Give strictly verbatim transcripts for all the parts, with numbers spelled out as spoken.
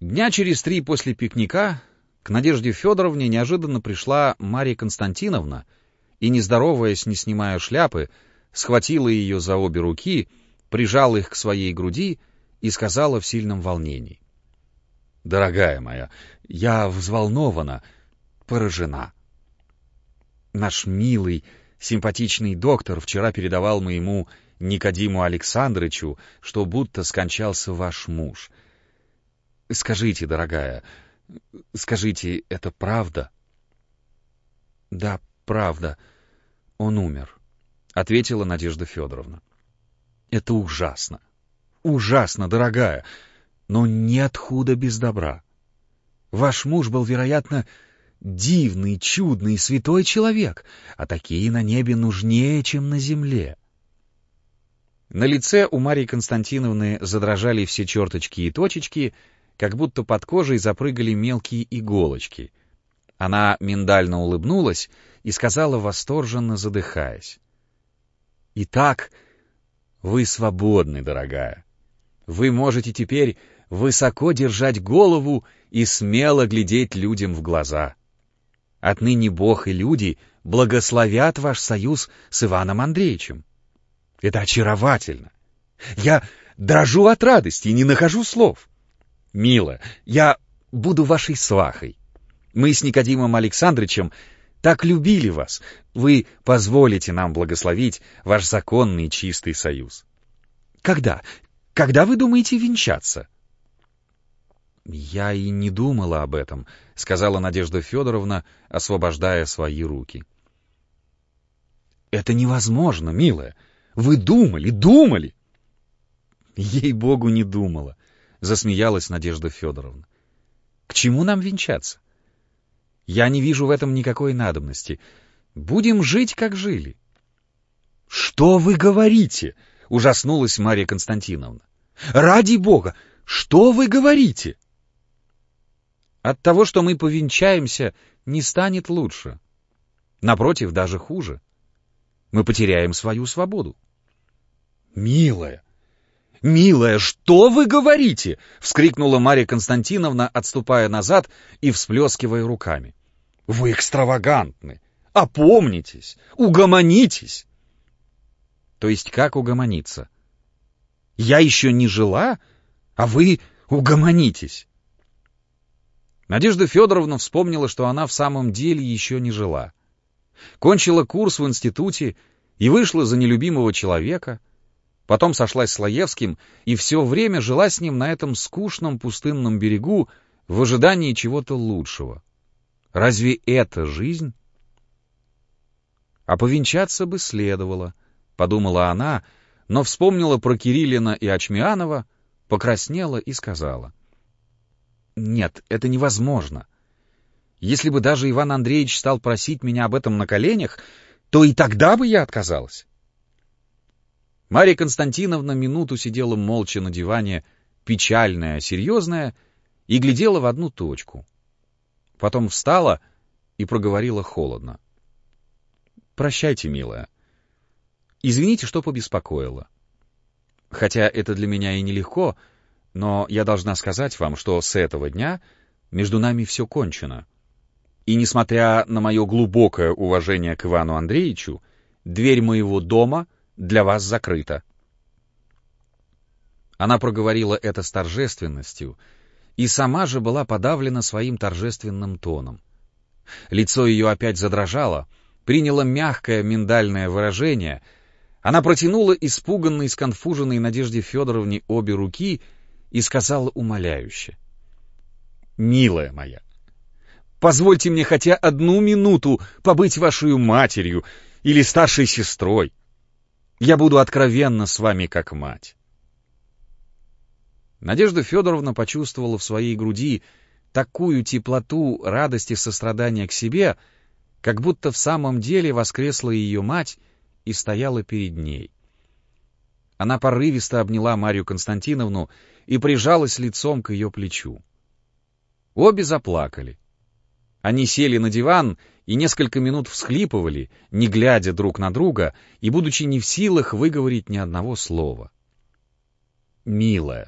Дня через три после пикника к Надежде Федоровне неожиданно пришла Марья Константиновна и, не здороваясь, не снимая шляпы, схватила ее за обе руки, прижала их к своей груди и сказала в сильном волнении: «Дорогая моя, я взволнована, поражена. Наш милый, симпатичный доктор вчера передавал моему Никодиму Александрычу, что будто скончался ваш муж. Скажите, дорогая, скажите, это правда?» «Да, правда, он умер», — ответила Надежда Федоровна. «Это ужасно, ужасно, дорогая, но нет худа без добра. Ваш муж был, вероятно, дивный, чудный, святой человек, а такие на небе нужнее, чем на земле». На лице у Марьи Константиновны задрожали все черточки и точечки, как будто под кожей запрыгали мелкие иголочки. Она миндально улыбнулась и сказала, восторженно задыхаясь: «Итак, вы свободны, дорогая. Вы можете теперь высоко держать голову и смело глядеть людям в глаза. Отныне Бог и люди благословят ваш союз с Иваном Андреевичем. Это очаровательно. Я дрожу от радости и не нахожу слов. Милая, я буду вашей свахой. Мы с Никодимом Александрычем так любили вас. Вы позволите нам благословить ваш законный чистый союз. Когда? Когда вы думаете венчаться?» «Я и не думала об этом», — сказала Надежда Федоровна, освобождая свои руки. «Это невозможно, милая. Вы думали, думали!» «Ей-богу, не думала», — засмеялась Надежда Федоровна. «К чему нам венчаться? Я не вижу в этом никакой надобности. Будем жить, как жили». «Что вы говорите?» — ужаснулась Марья Константиновна. «Ради Бога, что вы говорите?» «От того, что мы повенчаемся, не станет лучше. Напротив, даже хуже. Мы потеряем свою свободу». «Милая, милая, что вы говорите?» — вскрикнула Марья Константиновна, отступая назад и всплескивая руками. «Вы экстравагантны! Опомнитесь! Угомонитесь!» «То есть как угомониться? Я еще не жила, а вы угомонитесь!» Надежда Федоровна вспомнила, что она в самом деле еще не жила. Кончила курс в институте и вышла за нелюбимого человека, потом сошлась с Лаевским и все время жила с ним на этом скучном пустынном берегу в ожидании чего-то лучшего. Разве это жизнь? А повенчаться бы следовало, подумала она, но вспомнила про Кириллина и Очмианова, покраснела и сказала: «Нет, это невозможно. Если бы даже Иван Андреевич стал просить меня об этом на коленях, то и тогда бы я отказалась». Марья Константиновна минуту сидела молча на диване, печальная, серьезная, и глядела в одну точку. Потом встала и проговорила холодно: «Прощайте, милая. Извините, что побеспокоила. Хотя это для меня и нелегко, но я должна сказать вам, что с этого дня между нами все кончено. И, несмотря на мое глубокое уважение к Ивану Андреевичу, дверь моего дома для вас закрыта». Она проговорила это с торжественностью, и сама же была подавлена своим торжественным тоном. Лицо ее опять задрожало, приняло мягкое миндальное выражение. Она протянула испуганной, сконфуженной Надежде Федоровне обе руки и сказала умоляюще: «Милая моя, позвольте мне хотя одну минуту побыть вашей матерью или старшей сестрой. Я буду откровенна с вами как мать». Надежда Федоровна почувствовала в своей груди такую теплоту радости сострадания к себе, как будто в самом деле воскресла ее мать и стояла перед ней. Она порывисто обняла Марью Константиновну и прижалась лицом к ее плечу. Обе заплакали. Они сели на диван и несколько минут всхлипывали, не глядя друг на друга и будучи не в силах выговорить ни одного слова. «Милая,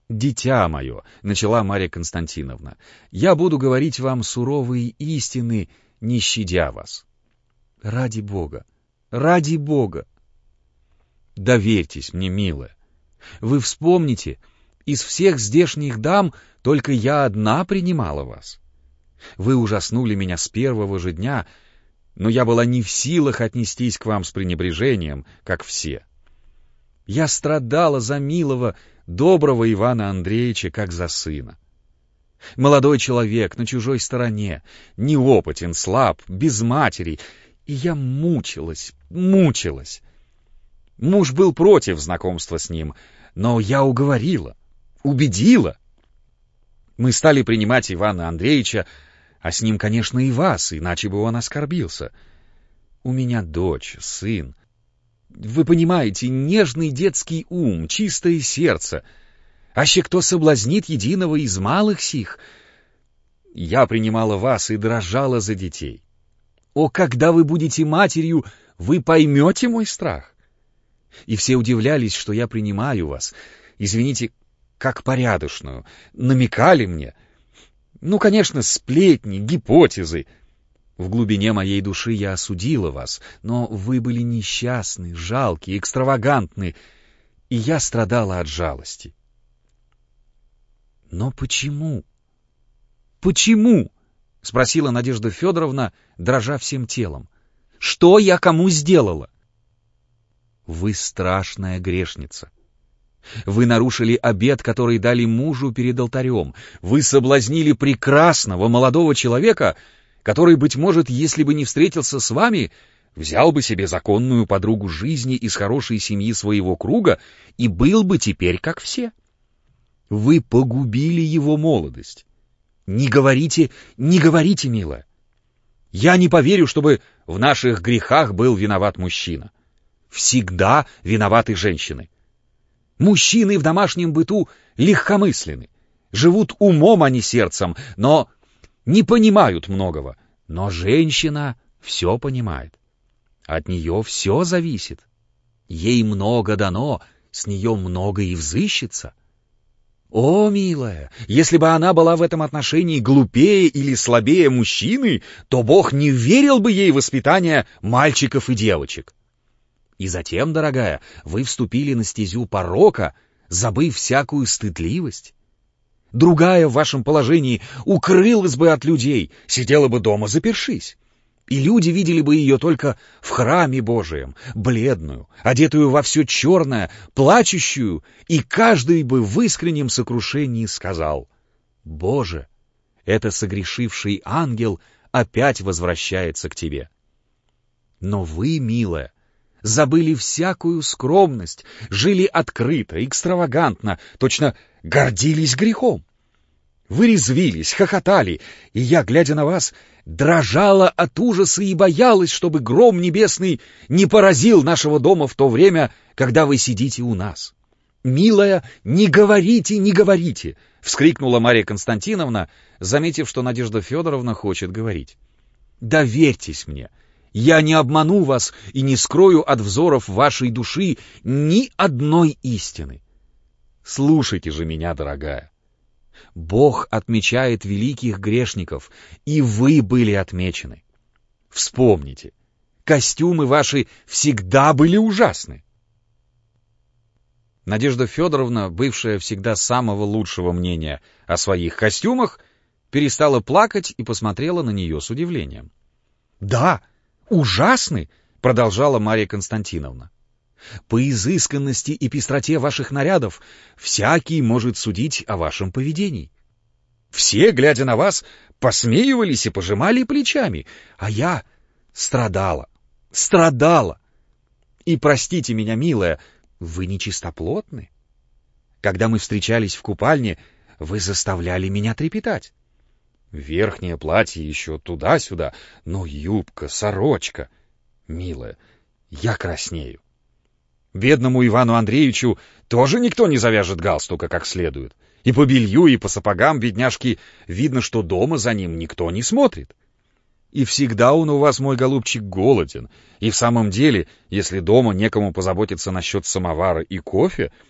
«Дитя мое», — начала Марья Константиновна, — «я буду говорить вам суровые истины, не щадя вас. Ради Бога, ради Бога. Доверьтесь мне, милая. Вы вспомните, из всех здешних дам только я одна принимала вас. Вы ужаснули меня с первого же дня, но я была не в силах отнестись к вам с пренебрежением, как все. Я страдала за милого, доброго Ивана Андреевича, как за сына. Молодой человек на чужой стороне, неопытен, слаб, без матери, и я мучилась, мучилась. Муж был против знакомства с ним, но я уговорила, убедила. Мы стали принимать Ивана Андреевича, а с ним, конечно, и вас, иначе бы он оскорбился. У меня дочь, сын. Вы понимаете, нежный детский ум, чистое сердце. Аще кто соблазнит единого из малых сих? Я принимала вас и дрожала за детей. О, когда вы будете матерью, вы поймете мой страх. И все удивлялись, что я принимаю вас. Извините, как порядочную. Намекали мне. Ну, конечно, сплетни, гипотезы. В глубине моей души я осудила вас, но вы были несчастны, жалки, экстравагантны, и я страдала от жалости. Но почему? Почему? — спросила Надежда Федоровна, дрожа всем телом. Что я кому сделала? Вы страшная грешница. Вы нарушили обет, который дали мужу перед алтарем. Вы соблазнили прекрасного молодого человека, который, быть может, если бы не встретился с вами, взял бы себе законную подругу жизни из хорошей семьи своего круга и был бы теперь как все. Вы погубили его молодость. Не говорите, не говорите, милая. Я не поверю, чтобы в наших грехах был виноват мужчина. Всегда виноваты женщины. Мужчины в домашнем быту легкомысленны, живут умом, а не сердцем, но не понимают многого. Но женщина все понимает. От нее все зависит. Ей много дано, с нее много и взыщется. О, милая, если бы она была в этом отношении глупее или слабее мужчины, то Бог не верил бы ей в воспитание мальчиков и девочек. И затем, дорогая, вы вступили на стезю порока, забыв всякую стыдливость. Другая в вашем положении укрылась бы от людей, сидела бы дома запершись. И люди видели бы ее только в храме Божием, бледную, одетую во все черное, плачущую, и каждый бы в искреннем сокрушении сказал: «Боже, это согрешивший ангел опять возвращается к тебе». Но вы, милая, забыли всякую скромность, жили открыто, экстравагантно, точно гордились грехом. Вы резвились, хохотали, и я, глядя на вас, дрожала от ужаса и боялась, чтобы гром небесный не поразил нашего дома в то время, когда вы сидите у нас. «Милая, не говорите, не говорите!» — вскрикнула Марья Константиновна, заметив, что Надежда Федоровна хочет говорить. «Доверьтесь мне. Я не обману вас и не скрою от взоров вашей души ни одной истины. Слушайте же меня, дорогая. Бог отмечает великих грешников, и вы были отмечены. Вспомните, костюмы ваши всегда были ужасны». Надежда Федоровна, бывшая всегда самого лучшего мнения о своих костюмах, перестала плакать и посмотрела на нее с удивлением. «Да, ужасны!» — продолжала Марья Константиновна. «По изысканности и пестроте ваших нарядов всякий может судить о вашем поведении. Все, глядя на вас, посмеивались и пожимали плечами, а я страдала, страдала. И простите меня, милая, вы нечистоплотны. Когда мы встречались в купальне, вы заставляли меня трепетать. Верхнее платье еще туда-сюда, но юбка, сорочка. Милая, я краснею. Бедному Ивану Андреевичу тоже никто не завяжет галстука как следует. И по белью, и по сапогам бедняжки видно, что дома за ним никто не смотрит. И всегда он у вас, мой голубчик, голоден. И в самом деле, если дома некому позаботиться насчет самовара и кофе,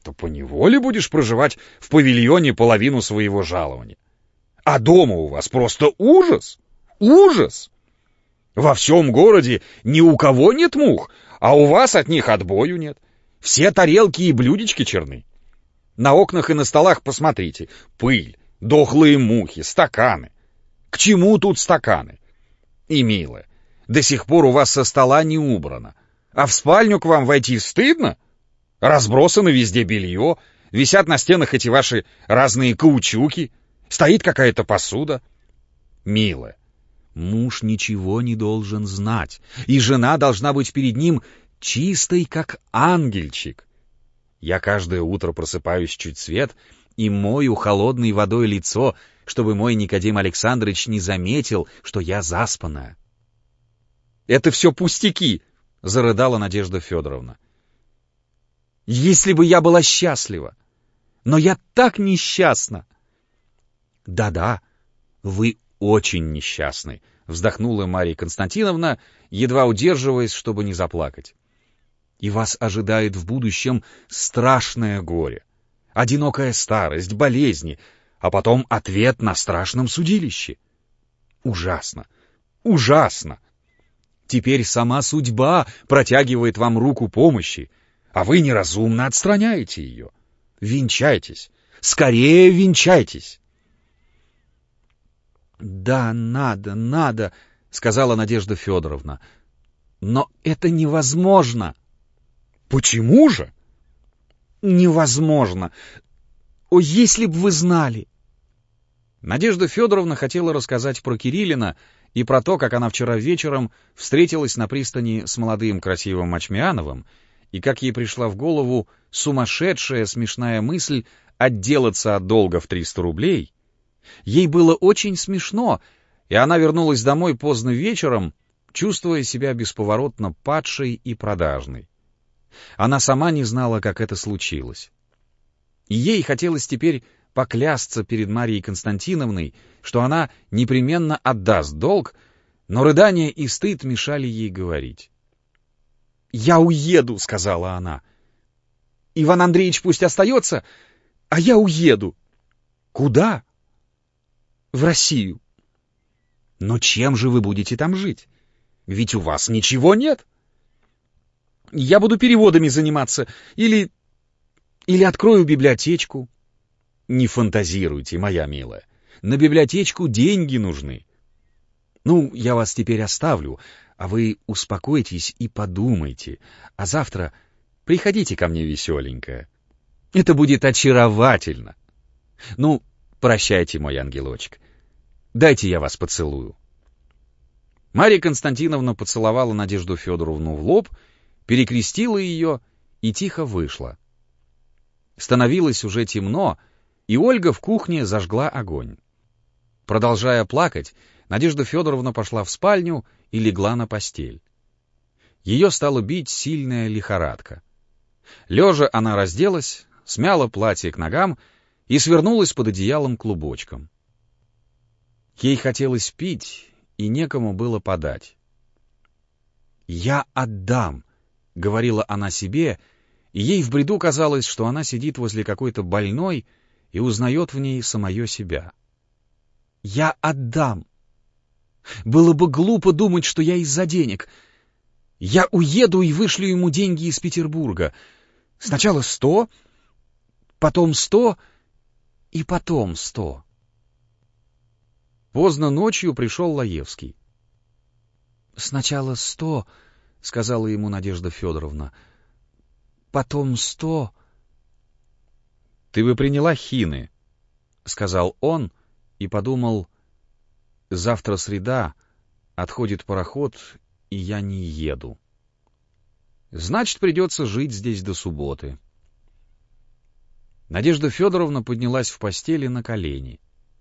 то поневоле будешь проживать в павильоне половину своего жалования. А дома у вас просто ужас, ужас. Во всем городе ни у кого нет мух, а у вас от них отбою нет. Все тарелки и блюдечки черны. На окнах и на столах посмотрите. Пыль, дохлые мухи, стаканы. К чему тут стаканы? И, милая, до сих пор у вас со стола не убрано. А в спальню к вам войти стыдно? Разбросано везде белье, висят на стенах эти ваши разные каучуки, стоит какая-то посуда. Милая, муж ничего не должен знать, и жена должна быть перед ним чистой, как ангельчик. Я каждое утро просыпаюсь чуть свет и мою холодной водой лицо, чтобы мой Никодим Александрович не заметил, что я заспанная. — Это все пустяки, — зарыдала Надежда Федоровна. — Если бы я была счастлива! Но я так несчастна! Да — Да-да, вы очень несчастны, — вздохнула Марья Константиновна, едва удерживаясь, чтобы не заплакать. И вас ожидает в будущем страшное горе, одинокая старость, болезни, а потом ответ на страшном судилище. Ужасно, ужасно. Теперь сама судьба протягивает вам руку помощи, а вы неразумно отстраняете ее. Венчайтесь, скорее венчайтесь. Да, надо, надо, сказала Надежда Федоровна. Но это невозможно. Почему же? Невозможно. О, если б вы знали! Надежда Федоровна хотела рассказать про Кириллина и про то, как она вчера вечером встретилась на пристани с молодым красивым Мачмиановым, и как ей пришла в голову сумасшедшая смешная мысль отделаться от долга в триста рублей. Ей было очень смешно, и она вернулась домой поздно вечером, чувствуя себя бесповоротно падшей и продажной. Она сама не знала, как это случилось. И ей хотелось теперь поклясться перед Марьей Константиновной, что она непременно отдаст долг, но рыдания и стыд мешали ей говорить. «Я уеду», — сказала она. «Иван Андреевич пусть остается, а я уеду». «Куда?» «В Россию». «Но чем же вы будете там жить? Ведь у вас ничего нет». «Я буду переводами заниматься, или... или открою библиотечку». «Не фантазируйте, моя милая. На библиотечку деньги нужны. Ну, я вас теперь оставлю, а вы успокойтесь и подумайте, а завтра приходите ко мне веселенькая. Это будет очаровательно. Ну, прощайте, мой ангелочек. Дайте я вас поцелую». Марья Константиновна поцеловала Надежду Федоровну в лоб, перекрестила ее и тихо вышла. Становилось уже темно, и Ольга в кухне зажгла огонь. Продолжая плакать, Надежда Федоровна пошла в спальню и легла на постель. Ее стала бить сильная лихорадка. Лежа она разделась, смяла платье к ногам и свернулась под одеялом клубочком. Ей хотелось пить, и некому было подать. «Я отдам», — говорила она себе, и ей в бреду казалось, что она сидит возле какой-то больной и узнает в ней самое себя. «Я отдам. Было бы глупо думать, что я из-за денег. Я уеду и вышлю ему деньги из Петербурга. Сначала сто, потом сто и потом сто». Поздно ночью пришел Лаевский. «Сначала сто», — сказала ему Надежда Федоровна, — «потом сто». «Ты бы приняла хины», — сказал он и подумал: «Завтра среда, отходит пароход, и я не еду. Значит, придется жить здесь до субботы». Надежда Федоровна поднялась в постели на колени.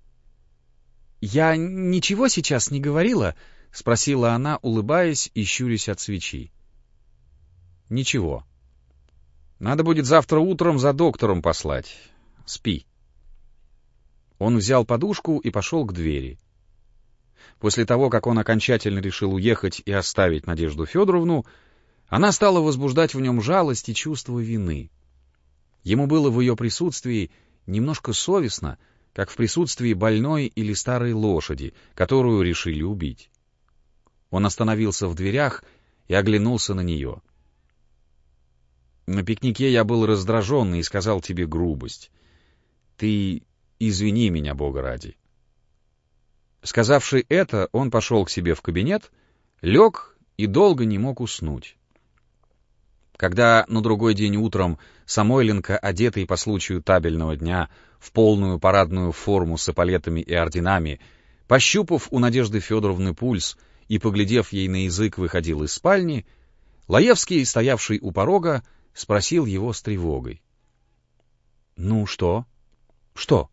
«Я ничего сейчас не говорила?» — спросила она, улыбаясь и щурясь от свечи. «Ничего. Надо будет завтра утром за доктором послать. Спи». Он взял подушку и пошел к двери. После того, как он окончательно решил уехать и оставить Надежду Федоровну, она стала возбуждать в нем жалость и чувство вины. Ему было в ее присутствии немножко совестно, как в присутствии больной или старой лошади, которую решили убить. Он остановился в дверях и оглянулся на нее. «На пикнике я был раздражен и сказал тебе грубость. Ты извини меня, Бога ради». Сказавши это, он пошел к себе в кабинет, лег и долго не мог уснуть. Когда на другой день утром Самойленко, одетый по случаю табельного дня в полную парадную форму с эполетами и орденами, пощупав у Надежды Федоровны пульс и, поглядев ей на язык, выходил из спальни, Лаевский, стоявший у порога, спросил его с тревогой. — Ну что? — Что?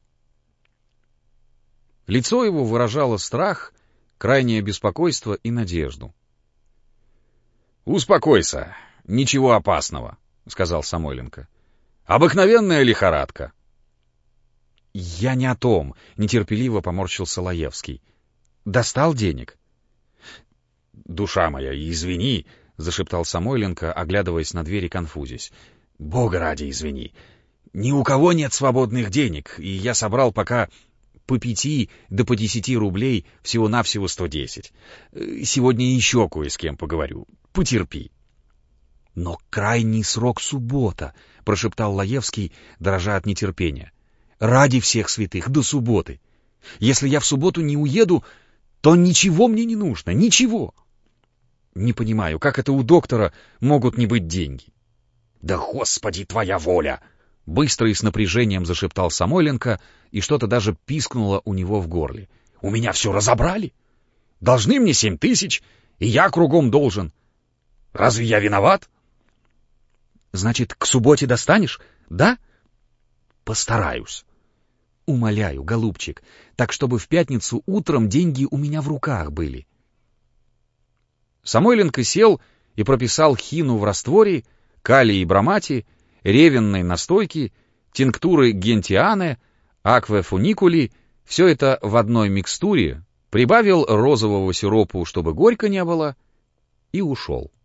Лицо его выражало страх, крайнее беспокойство и надежду. — Успокойся, ничего опасного, — сказал Самойленко. — Обыкновенная лихорадка. — Я не о том, — нетерпеливо поморщился Лаевский. — Достал денег? — Душа моя, извини, — зашептал Самойленко, оглядываясь на дверь и конфузясь. — Бога ради, извини. Ни у кого нет свободных денег, и я собрал пока по пяти да по десяти рублей, всего-навсего сто десять. Сегодня еще кое с кем поговорю. Потерпи. — Но крайний срок суббота, — прошептал Лаевский, дрожа от нетерпения. — Ради всех святых, до субботы. Если я в субботу не уеду, то ничего мне не нужно, ничего. Не понимаю, как это у доктора могут не быть деньги? — Да, Господи, твоя воля! — быстро и с напряжением зашептал Самойленко, и что-то даже пискнуло у него в горле. — У меня все разобрали. Должны мне семь тысяч, и я кругом должен. Разве я виноват? — Значит, к субботе достанешь, да? — Постараюсь. — Умоляю, голубчик, так чтобы в пятницу утром деньги у меня в руках были. Самойленко сел и прописал хину в растворе, калий и бромати, ревенной настойки, тинктуры гентианы, акве фуникули, все это в одной микстуре, прибавил розового сиропу, чтобы горько не было, и ушел.